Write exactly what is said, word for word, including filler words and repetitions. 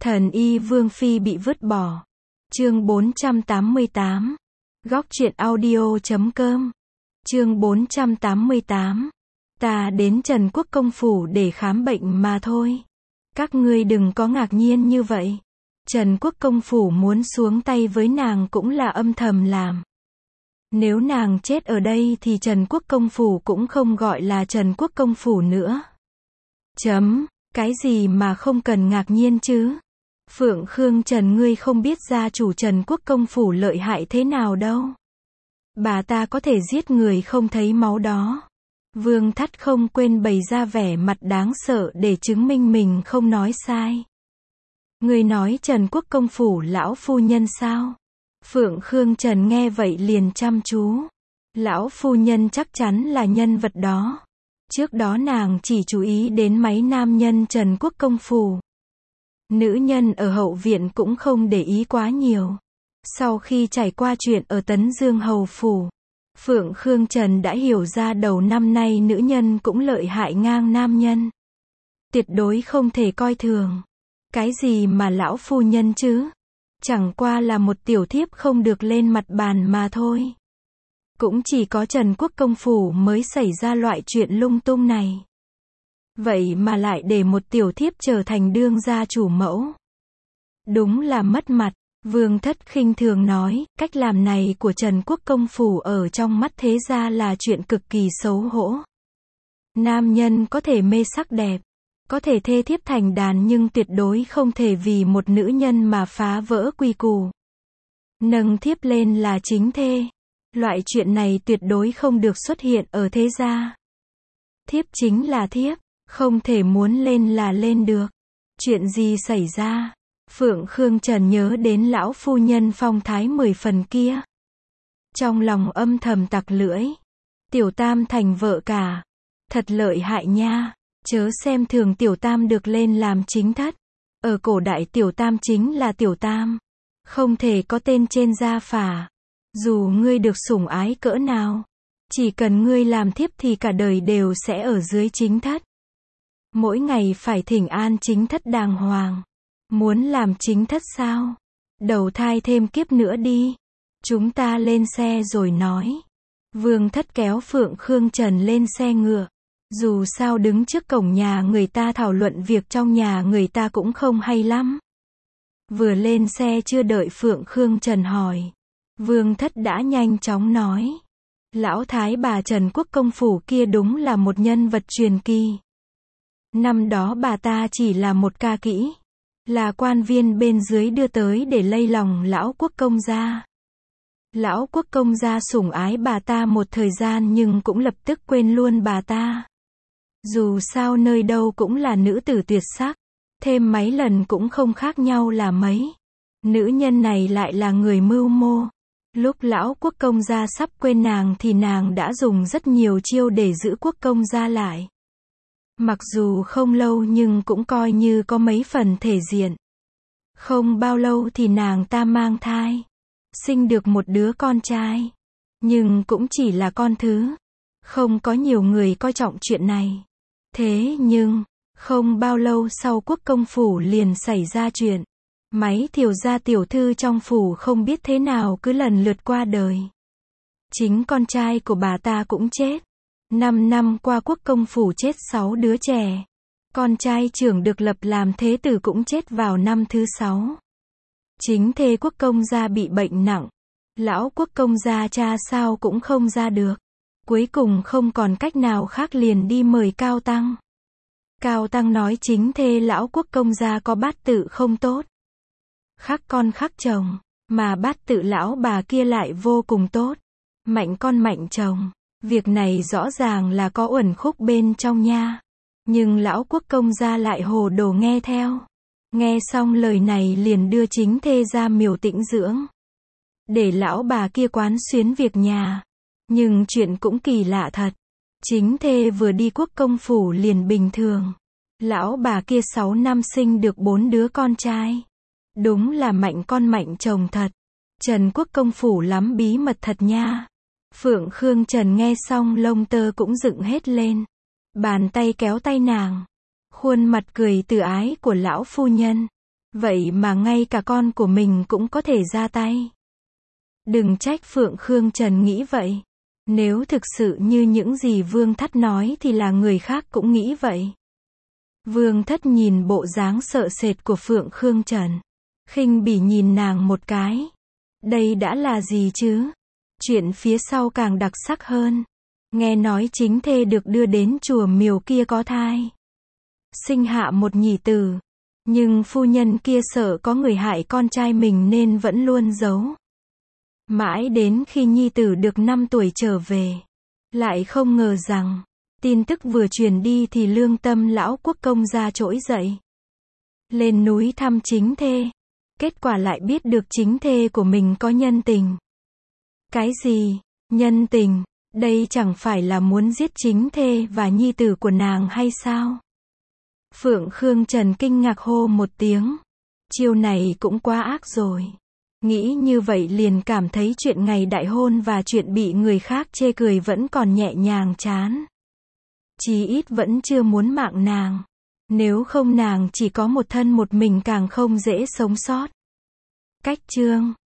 Thần y Vương Phi bị vứt bỏ. Chương bốn trăm tám mươi tám. Góc truyện audio chấm com. Chương bốn trăm tám mươi tám. Ta đến Trần Quốc Công phủ để khám bệnh mà thôi. Các ngươi đừng có ngạc nhiên như vậy. Trần Quốc Công phủ muốn xuống tay với nàng cũng là âm thầm làm. Nếu nàng chết ở đây thì Trần Quốc Công phủ cũng không gọi là Trần Quốc Công phủ nữa. Chấm, cái gì mà không cần ngạc nhiên chứ? Phượng Khương Trần ngươi không biết gia chủ Trần Quốc Công phủ lợi hại thế nào đâu. Bà ta có thể giết người không thấy máu đó. Vương Thắt không quên bày ra vẻ mặt đáng sợ để chứng minh mình không nói sai. Ngươi nói Trần Quốc Công phủ lão phu nhân sao? Phượng Khương Trần nghe vậy liền chăm chú. Lão phu nhân chắc chắn là nhân vật đó. Trước đó nàng chỉ chú ý đến mấy nam nhân Trần Quốc Công phủ. Nữ nhân ở hậu viện cũng không để ý quá nhiều. Sau khi trải qua chuyện ở Tấn Dương Hầu phủ, Phượng Khương Trần đã hiểu ra đầu năm nay nữ nhân cũng lợi hại ngang nam nhân. Tuyệt đối không thể coi thường. Cái gì mà lão phu nhân chứ? Chẳng qua là một tiểu thiếp không được lên mặt bàn mà thôi. Cũng chỉ có Trần Quốc Công phủ mới xảy ra loại chuyện lung tung này. Vậy mà lại để một tiểu thiếp trở thành đương gia chủ mẫu. Đúng là mất mặt. Vương Thất khinh thường nói, cách làm này của Trần Quốc Công phủ ở trong mắt thế gia là chuyện cực kỳ xấu hổ. Nam nhân có thể mê sắc đẹp, có thể thê thiếp thành đàn nhưng tuyệt đối không thể vì một nữ nhân mà phá vỡ quy củ. Nâng thiếp lên là chính thê. Loại chuyện này tuyệt đối không được xuất hiện ở thế gia. Thiếp chính là thiếp, không thể muốn lên là lên được. Chuyện gì xảy ra? Phượng Khương Trần nhớ đến lão phu nhân phong thái mười phần kia. Trong lòng âm thầm tặc lưỡi. Tiểu Tam thành vợ cả. Thật lợi hại nha. Chớ xem thường Tiểu Tam được lên làm chính thất. Ở cổ đại Tiểu Tam chính là Tiểu Tam. Không thể có tên trên gia phả. Dù ngươi được sủng ái cỡ nào. Chỉ cần ngươi làm thiếp thì cả đời đều sẽ ở dưới chính thất. Mỗi ngày phải thỉnh an chính thất đàng hoàng. Muốn làm chính thất sao? Đầu thai thêm kiếp nữa đi. Chúng ta lên xe rồi nói. Vương Thất kéo Phượng Khương Trần lên xe ngựa. Dù sao đứng trước cổng nhà người ta thảo luận việc trong nhà người ta cũng không hay lắm. Vừa lên xe chưa đợi Phượng Khương Trần hỏi. Vương Thất đã nhanh chóng nói. Lão thái bà Trần Quốc Công phủ kia đúng là một nhân vật truyền kỳ. Năm đó bà ta chỉ là một ca kỹ. Là quan viên bên dưới đưa tới để lay lòng lão quốc công gia. Lão quốc công gia sủng ái bà ta một thời gian nhưng cũng lập tức quên luôn bà ta. Dù sao nơi đâu cũng là nữ tử tuyệt sắc. Thêm mấy lần cũng không khác nhau là mấy. Nữ nhân này lại là người mưu mô. Lúc lão quốc công gia sắp quên nàng thì nàng đã dùng rất nhiều chiêu để giữ quốc công gia lại. Mặc dù không lâu nhưng cũng coi như có mấy phần thể diện. Không bao lâu thì nàng ta mang thai. Sinh được một đứa con trai. Nhưng cũng chỉ là con thứ. Không có nhiều người coi trọng chuyện này. Thế nhưng, không bao lâu sau Quốc Công phủ liền xảy ra chuyện. Mấy thiều gia tiểu thư trong phủ không biết thế nào cứ lần lượt qua đời. Chính con trai của bà ta cũng chết. Năm năm qua Quốc Công phủ chết sáu đứa trẻ. Con trai trưởng được lập làm thế tử cũng chết vào năm thứ sáu. Chính thê Quốc Công gia bị bệnh nặng. Lão Quốc Công gia cha sao cũng không ra được. Cuối cùng không còn cách nào khác liền đi mời Cao Tăng. Cao Tăng nói chính thê lão Quốc Công gia có bát tự không tốt. Khắc con khắc chồng. Mà bát tự lão bà kia lại vô cùng tốt. Mạnh con mạnh chồng. Việc này rõ ràng là có uẩn khúc bên trong nha. Nhưng lão quốc công gia lại hồ đồ nghe theo. Nghe xong lời này liền đưa chính thê ra miểu tĩnh dưỡng. Để lão bà kia quán xuyến việc nhà. Nhưng chuyện cũng kỳ lạ thật. Chính thê vừa đi quốc công phủ liền bình thường. Lão bà kia sáu năm sinh được bốn đứa con trai. Đúng là mạnh con mạnh chồng thật. Trần Quốc Công phủ lắm bí mật thật nha. Phượng Khương Trần nghe xong lông tơ cũng dựng hết lên. Bàn tay kéo tay nàng. Khuôn mặt cười từ ái của lão phu nhân. Vậy mà ngay cả con của mình cũng có thể ra tay. Đừng trách Phượng Khương Trần nghĩ vậy. Nếu thực sự như những gì Vương Thất nói thì là người khác cũng nghĩ vậy. Vương Thất nhìn bộ dáng sợ sệt của Phượng Khương Trần. Khinh bỉ nhìn nàng một cái. Đây đã là gì chứ? Chuyện phía sau càng đặc sắc hơn. Nghe nói chính thê được đưa đến chùa miều kia có thai. Sinh hạ một nhị tử. Nhưng phu nhân kia sợ có người hại con trai mình nên vẫn luôn giấu. Mãi đến khi nhi tử được năm tuổi trở về. Lại không ngờ rằng, tin tức vừa truyền đi thì lương tâm lão quốc công gia trỗi dậy. Lên núi thăm chính thê. Kết quả lại biết được chính thê của mình có nhân tình. Cái gì? Nhân tình? Đây chẳng phải là muốn giết chính thê và nhi tử của nàng hay sao? Phượng Khương Trần kinh ngạc hô một tiếng. Chiêu này cũng quá ác rồi. Nghĩ như vậy liền cảm thấy chuyện ngày đại hôn và chuyện bị người khác chê cười vẫn còn nhẹ nhàng chán. Chí ít vẫn chưa muốn mạng nàng. Nếu không nàng chỉ có một thân một mình càng không dễ sống sót. Cách chương